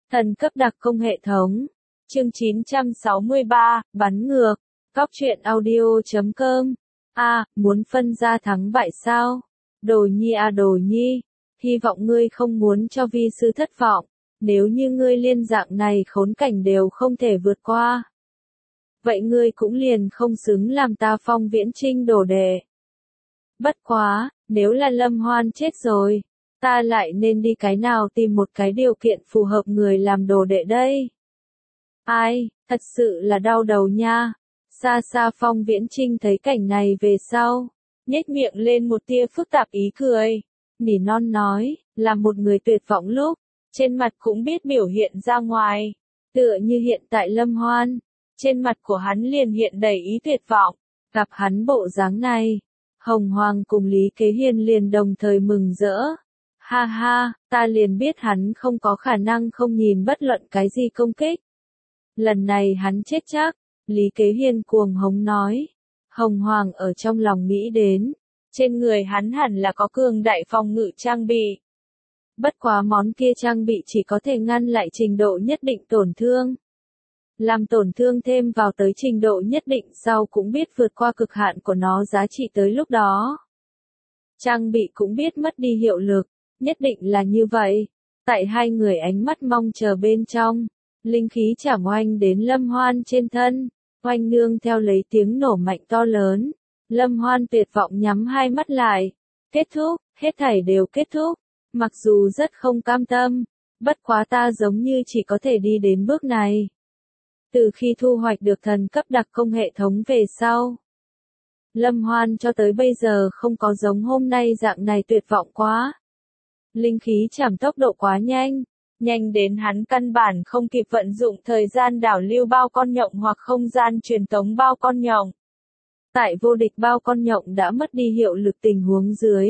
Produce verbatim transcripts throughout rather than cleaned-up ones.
Thần cấp đặc công hệ thống. Chương chín trăm sáu mươi ba, bắn ngược. Cóc truyện audio chấm com. A, muốn phân ra thắng bại sao? Đồ nhi à đồ nhi, hy vọng ngươi không muốn cho vi sư thất vọng, nếu như ngươi liên dạng này khốn cảnh đều không thể vượt qua. Vậy ngươi cũng liền không xứng làm ta Phong Viễn Trinh đồ đệ. Bất quá, nếu là Lâm Hoan chết rồi, ta lại nên đi cái nào tìm một cái điều kiện phù hợp người làm đồ đệ đây? Ai, thật sự là đau đầu nha. Xa xa Phong Viễn Trinh thấy cảnh này về sau, nhếch miệng lên một tia phức tạp ý cười, nỉ non nói, là một người tuyệt vọng lúc, trên mặt cũng biết biểu hiện ra ngoài, tựa như hiện tại Lâm Hoan, trên mặt của hắn liền hiện đầy ý tuyệt vọng, gặp hắn bộ dáng này, Hồng Hoàng cùng Lý Kế Hiên liền đồng thời mừng rỡ. Ha ha, ta liền biết hắn không có khả năng không nhìn bất luận cái gì công kích. Lần này hắn chết chắc, Lý Kế Hiên cuồng hống nói. Hồng Hoàng ở trong lòng nghĩ đến, trên người hắn hẳn là có cường đại phòng ngự trang bị. Bất quá món kia trang bị chỉ có thể ngăn lại trình độ nhất định tổn thương. Làm tổn thương thêm vào tới trình độ nhất định sau cũng biết vượt qua cực hạn của nó giá trị tới lúc đó. Trang bị cũng biết mất đi hiệu lực, nhất định là như vậy. Tại hai người ánh mắt mong chờ bên trong, linh khí chảm oanh đến Lâm Hoan trên thân, oanh nương theo lấy tiếng nổ mạnh to lớn. Lâm Hoan tuyệt vọng nhắm hai mắt lại. Kết thúc, hết thảy đều kết thúc. Mặc dù rất không cam tâm, bất quá ta giống như chỉ có thể đi đến bước này. Từ khi thu hoạch được thần cấp đặc công hệ thống về sau, Lâm Hoan cho tới bây giờ không có giống hôm nay dạng này tuyệt vọng quá. Linh khí chảm tốc độ quá nhanh, nhanh đến hắn căn bản không kịp vận dụng thời gian đảo lưu bao con nhộng hoặc không gian truyền tống bao con nhộng. Tại vô địch bao con nhộng đã mất đi hiệu lực tình huống dưới,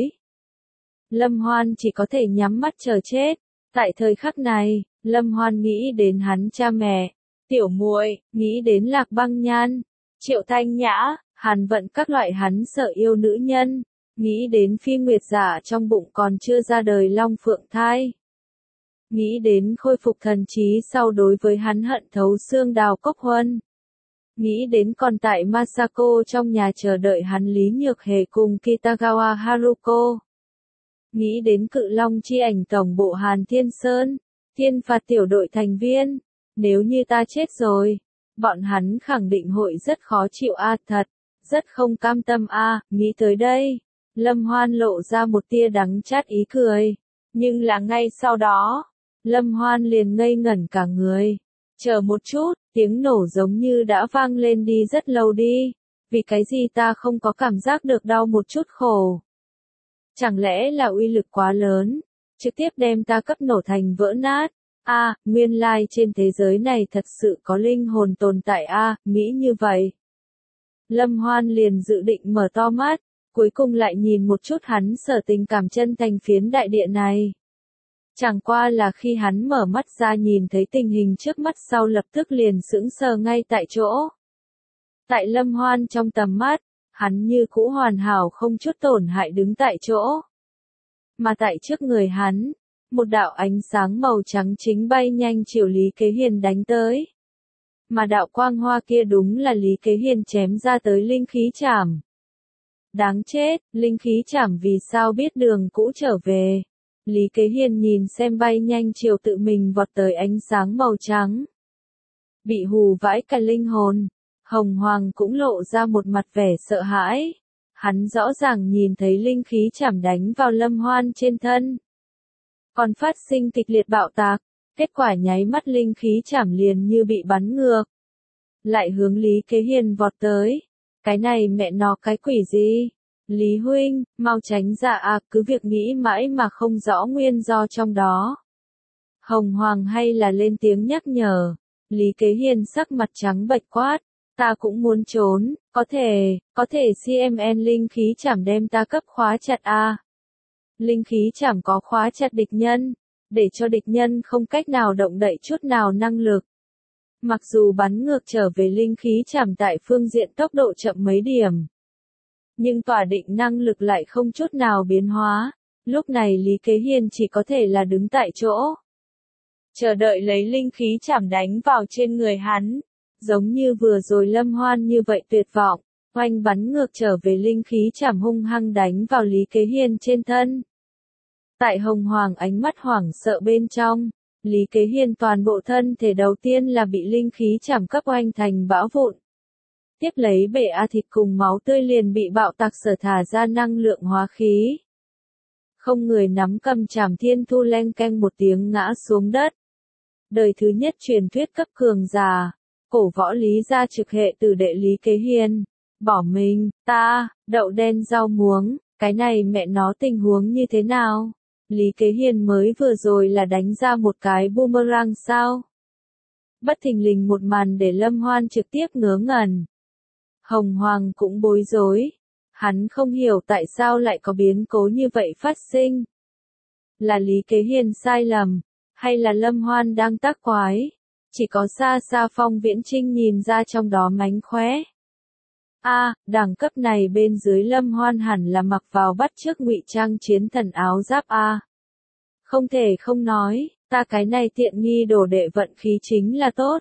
Lâm Hoan chỉ có thể nhắm mắt chờ chết. Tại thời khắc này, Lâm Hoan nghĩ đến hắn cha mẹ, tiểu muội, nghĩ đến Lạc Băng Nhan, Triệu Thanh Nhã, Hàn Vận các loại hắn sợ yêu nữ nhân, nghĩ đến Phi Nguyệt Giả trong bụng còn chưa ra đời Long Phượng thai. Nghĩ đến khôi phục thần trí sau đối với hắn hận thấu xương Đào Cốc Huân. Nghĩ đến còn tại Masako trong nhà chờ đợi hắn Lý Nhược Hề cùng Kitagawa Haruko. Nghĩ đến Cự Long chi ảnh tổng bộ Hàn Thiên Sơn, thiên phạt tiểu đội thành viên. Nếu như ta chết rồi, bọn hắn khẳng định hội rất khó chịu a, thật, rất không cam tâm a. Nghĩ tới đây, Lâm Hoan lộ ra một tia đắng chát ý cười, nhưng là ngay sau đó, Lâm Hoan liền ngây ngẩn cả người. Chờ một chút, tiếng nổ giống như đã vang lên đi rất lâu đi, vì cái gì ta không có cảm giác được đau một chút khổ. Chẳng lẽ là uy lực quá lớn, trực tiếp đem ta cấp nổ thành vỡ nát. A, à, nguyên lai trên thế giới này thật sự có linh hồn tồn tại a, à, nghĩ như vậy. Lâm Hoan liền dự định mở to mắt, cuối cùng lại nhìn một chút hắn sở tình cảm chân thành phiến đại địa này. Chẳng qua là khi hắn mở mắt ra nhìn thấy tình hình trước mắt sau lập tức liền sững sờ ngay tại chỗ. Tại Lâm Hoan trong tầm mắt, hắn như cũ hoàn hảo không chút tổn hại đứng tại chỗ. Mà tại trước người hắn, một đạo ánh sáng màu trắng chính bay nhanh chiều Lý Kế Hiền đánh tới. Mà đạo quang hoa kia đúng là Lý Kế Hiền chém ra tới linh khí chảm. Đáng chết, linh khí chảm vì sao biết đường cũ trở về. Lý Kế Hiền nhìn xem bay nhanh chiều tự mình vọt tới ánh sáng màu trắng. Bị hù vãi cả linh hồn, Hồng Hoàng cũng lộ ra một mặt vẻ sợ hãi. Hắn rõ ràng nhìn thấy linh khí chảm đánh vào Lâm Hoan trên thân. Còn phát sinh kịch liệt bạo tạc, kết quả nháy mắt linh khí chảm liền như bị bắn ngược. Lại hướng Lý Kế Hiền vọt tới. Cái này mẹ nó cái quỷ gì? Lý huynh, mau tránh ra à, cứ việc nghĩ mãi mà không rõ nguyên do trong đó. Hồng Hoàng hay là lên tiếng nhắc nhở. Lý Kế Hiền sắc mặt trắng bệch quát. Ta cũng muốn trốn, có thể, có thể xê em en linh khí chảm đem ta cấp khóa chặt à. Linh khí chảm có khóa chặt địch nhân, để cho địch nhân không cách nào động đậy chút nào năng lực. Mặc dù bắn ngược trở về linh khí chảm tại phương diện tốc độ chậm mấy điểm, nhưng tỏa định năng lực lại không chút nào biến hóa. Lúc này Lý Kế Hiền chỉ có thể là đứng tại chỗ. chờ đợi lấy linh khí chảm đánh vào trên người hắn. Giống như vừa rồi Lâm Hoan như vậy tuyệt vọng, oanh bắn ngược trở về linh khí chảm hung hăng đánh vào Lý Kế Hiên trên thân. Tại Hồng Hoàng ánh mắt hoảng sợ bên trong, Lý Kế Hiên toàn bộ thân thể đầu tiên là bị linh khí chảm cấp oanh thành bão vụn. Tiếp lấy bể a thịt cùng máu tươi liền bị bạo tạc sở thả ra năng lượng hóa khí. Không người nắm cầm chảm thiên thu leng keng một tiếng ngã xuống đất. Đời thứ nhất truyền thuyết cấp cường giả, cổ võ Lý gia trực hệ tử đệ Lý Kế Hiên, bỏ mình, ta, đậu đen rau muống, cái này mẹ nó tình huống như thế nào? Lý Kế Hiên mới vừa rồi là đánh ra một cái boomerang sao? Bất thình lình một màn để Lâm Hoan trực tiếp ngớ ngẩn. Hồng Hoàng cũng bối rối. Hắn không hiểu tại sao lại có biến cố như vậy phát sinh. Là Lý Kế Hiên sai lầm, hay là Lâm Hoan đang tác quái? Chỉ có xa xa Phong Viễn Trinh nhìn ra trong đó mánh khóe. A, à, đẳng cấp này bên dưới Lâm Hoan hẳn là mặc vào bắt chước ngụy trang chiến thần áo giáp A. À. Không thể không nói, ta cái này tiện nghi đồ đệ vận khí chính là tốt.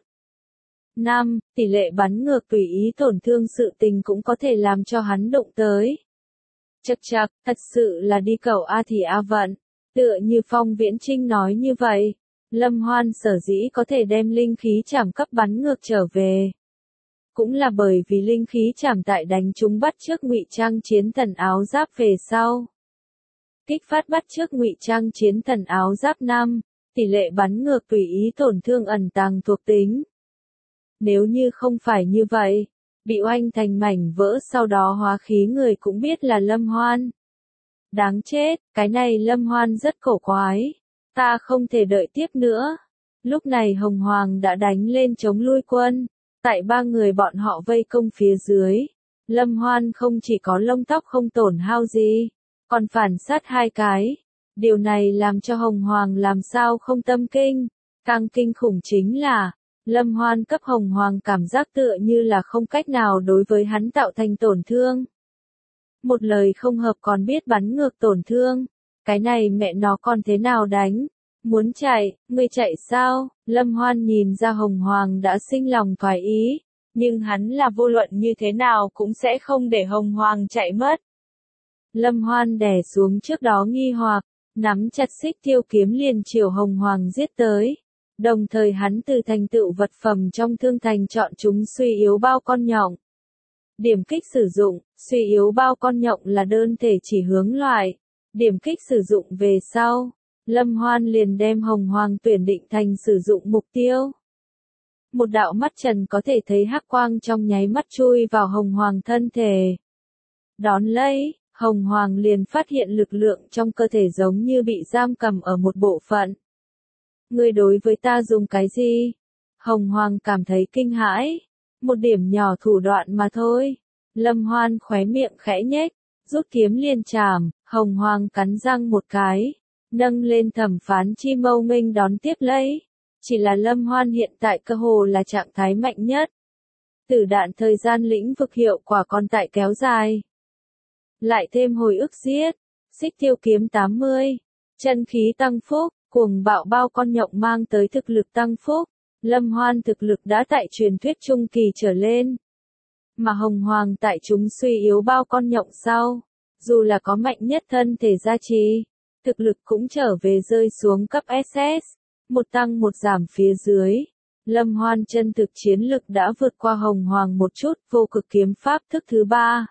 năm. Tỷ lệ bắn ngược tùy ý tổn thương sự tình cũng có thể làm cho hắn đụng tới. Chậc chậc, thật sự là đi cầu A thì A vận. Tựa như Phong Viễn Trinh nói như vậy, Lâm Hoan sở dĩ có thể đem linh khí chảm cấp bắn ngược trở về. Cũng là bởi vì linh khí chảm tại đánh chúng bắt trước ngụy trang chiến thần áo giáp về sau. Kích phát bắt trước ngụy trang chiến thần áo giáp năm, tỷ lệ bắn ngược tùy ý tổn thương ẩn tàng thuộc tính. Nếu như không phải như vậy, bị oanh thành mảnh vỡ sau đó hóa khí người cũng biết là Lâm Hoan. Đáng chết, cái này Lâm Hoan rất cổ quái. Ta không thể đợi tiếp nữa. Lúc này Hồng Hoàng đã đánh lên chống lui quân. Tại ba người bọn họ vây công phía dưới. Lâm Hoan không chỉ có lông tóc không tổn hao gì, còn phản sát hai cái. Điều này làm cho Hồng Hoàng làm sao không tâm kinh. Càng kinh khủng chính là, Lâm Hoan cấp Hồng Hoàng cảm giác tựa như là không cách nào đối với hắn tạo thành tổn thương. Một lời không hợp còn biết bắn ngược tổn thương. Cái này mẹ nó còn thế nào đánh? Muốn chạy, ngươi chạy sao? Lâm Hoan nhìn ra Hồng Hoàng đã sinh lòng thoái ý. Nhưng hắn là vô luận như thế nào cũng sẽ không để Hồng Hoàng chạy mất. Lâm Hoan đè xuống trước đó nghi hoặc, nắm chặt xích tiêu kiếm liền chiều Hồng Hoàng giết tới. Đồng thời hắn từ thành tựu vật phẩm trong thương thành chọn chúng suy yếu bao con nhộng. Điểm kích sử dụng, suy yếu bao con nhộng là đơn thể chỉ hướng loại. Điểm kích sử dụng về sau, Lâm Hoan liền đem Hồng Hoàng tuyển định thành sử dụng mục tiêu. Một đạo mắt trần có thể thấy hắc quang trong nháy mắt chui vào Hồng Hoàng thân thể. Đón lấy, Hồng Hoàng liền phát hiện lực lượng trong cơ thể giống như bị giam cầm ở một bộ phận. Ngươi đối với ta dùng cái gì? Hồng Hoàng cảm thấy kinh hãi. Một điểm nhỏ thủ đoạn mà thôi. Lâm Hoan khóe miệng khẽ nhếch, rút kiếm liền chảm, Hồng Hoàng cắn răng một cái, nâng lên thẩm phán chi mâu nghênh đón tiếp lấy. Chỉ là Lâm Hoan hiện tại cơ hồ là trạng thái mạnh nhất. Tử đạn thời gian lĩnh vực hiệu quả còn tại kéo dài. Lại thêm hồi ức giết, xích tiêu kiếm tám mươi, chân khí tăng phúc, cuồng bạo bao con nhộng mang tới thực lực tăng phúc. Lâm Hoan thực lực đã tại truyền thuyết trung kỳ trở lên. Mà Hồng Hoàng tại chúng suy yếu bao con nhộng sau. Dù là có mạnh nhất thân thể gia trì, thực lực cũng trở về rơi xuống cấp ét ét. Một tăng một giảm phía dưới. Lâm Hoan chân thực chiến lực đã vượt qua Hồng Hoàng một chút. Vô cực kiếm pháp thức thứ ba.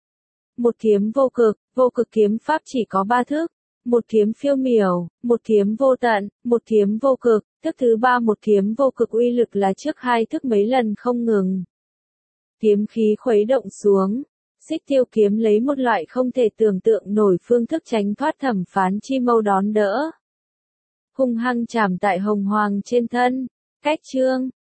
Một kiếm vô cực, vô cực kiếm pháp chỉ có ba thức. Một kiếm phiêu miểu, một kiếm vô tận, một kiếm vô cực. Thức thứ ba một kiếm vô cực uy lực là trước hai thức mấy lần không ngừng. Kiếm khí khuấy động xuống. Xích tiêu kiếm lấy một loại không thể tưởng tượng nổi phương thức tránh thoát thẩm phán chi mâu đón đỡ. Hung hăng chạm tại Hồng Hoàng trên thân. Cách chương.